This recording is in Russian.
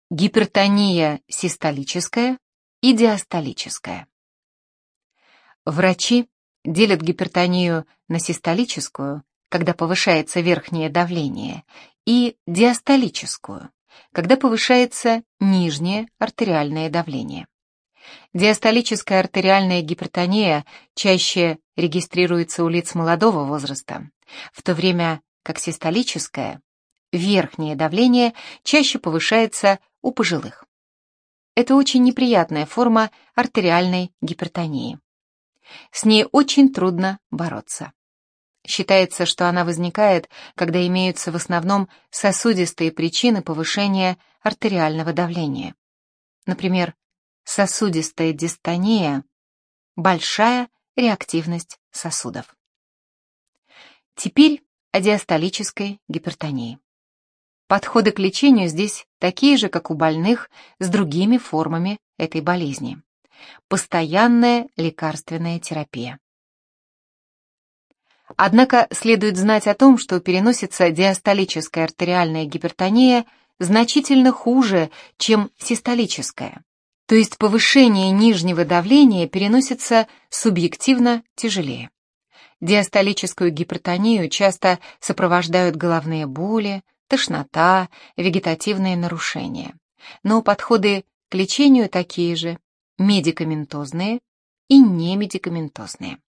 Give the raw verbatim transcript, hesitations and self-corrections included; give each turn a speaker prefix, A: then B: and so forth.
A: Гипертония систолическая и диастолическая. Врачи делят гипертонию на систолическую, когда повышается верхнее давление, и диастолическую, когда повышается нижнее артериальное давление. Диастолическая артериальная гипертония чаще регистрируется у лиц молодого возраста, в то время как систолическая, верхнее давление, чаще повышается у пожилых. Это очень неприятная форма артериальной гипертонии. С ней очень трудно бороться. Считается, что она возникает, когда имеются в основном сосудистые причины повышения артериального давления. Например, сосудистая дистония, большая реактивность сосудов. Теперь о диастолической гипертонии. Подходы к лечению здесь такие же, как у больных с другими формами этой болезни. Постоянная лекарственная терапия. Однако следует знать о том, что переносится диастолическая артериальная гипертония значительно хуже, чем систолическая. То есть повышение нижнего давления переносится субъективно тяжелее. Диастолическую гипертонию часто сопровождают головные боли, тошнота, вегетативные нарушения. Но подходы к лечению такие же: медикаментозные и немедикаментозные.